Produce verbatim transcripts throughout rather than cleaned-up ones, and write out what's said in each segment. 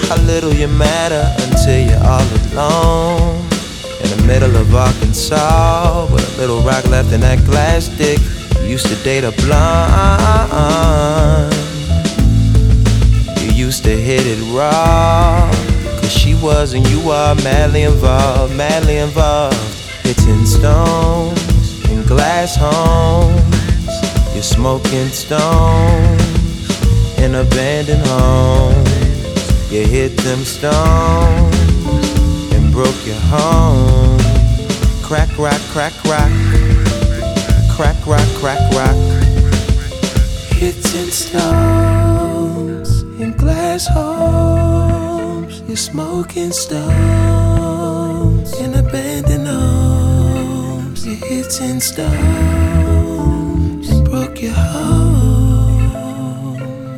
how little you matter until you're all alone in the middle of Arkansas with a little rock left in that glass dick. You used to date a blonde, you used to hit it raw, cause she was and you are madly involved, madly involved. Hitting stones in glass homes, you're smoking stones in abandoned homes. You hit them stones and broke your home. Crack, rock, crack, rock. Crack, rock, crack, rock. Hitting stones in glass homes. You're smoking stones in abandoned homes. You're hitting stones and broke your home.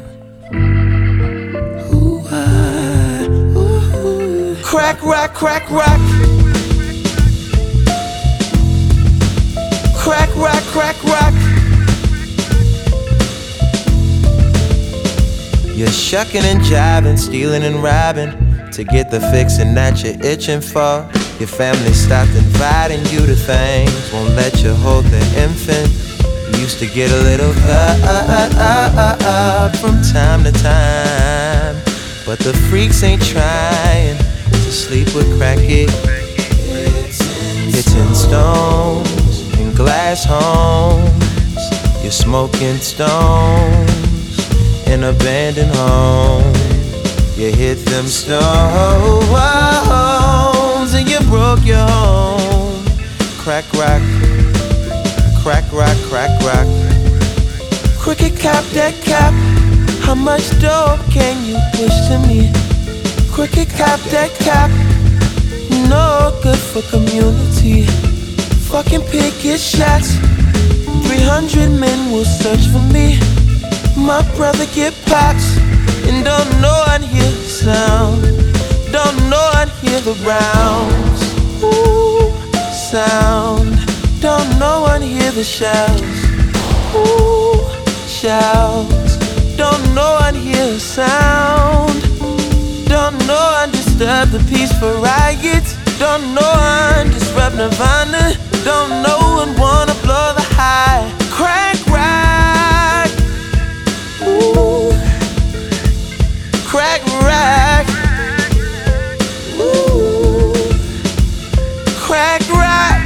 Ooh, ah, ooh. Crack, rock, crack, rock. Crack, rock, crack, rock. You're shucking and jiving, stealing and robbing to get the fixin' that you're itching for. Your family stopped inviting you to things, won't let you hold the infant. You used to get a little up from time to time, but the freaks ain't trying to sleep with crackhead. Hitting stones in glass homes, you're smoking stones in abandoned homes. You hit them stones and you broke your home. Crack, rock, crack, rock, crack, rock. Cricket cap, that cap. How much dope can you push to me? Cricket cap, that cap. No good for community. Fucking picket shots. Three hundred men will search for me. My brother get pops and don't know I'd hear the sound. Don't know I'd hear the rounds. Ooh, sound. Don't know I'd hear the shouts. Ooh, shouts. Don't know I'd hear the sound. Don't know I'd disturb the peaceful riots. Don't know I'd disrupt Nirvana. Don't know I'd wanna blow the high. Crack rock. Ooh. Crack rock. Ooh. Crack rock.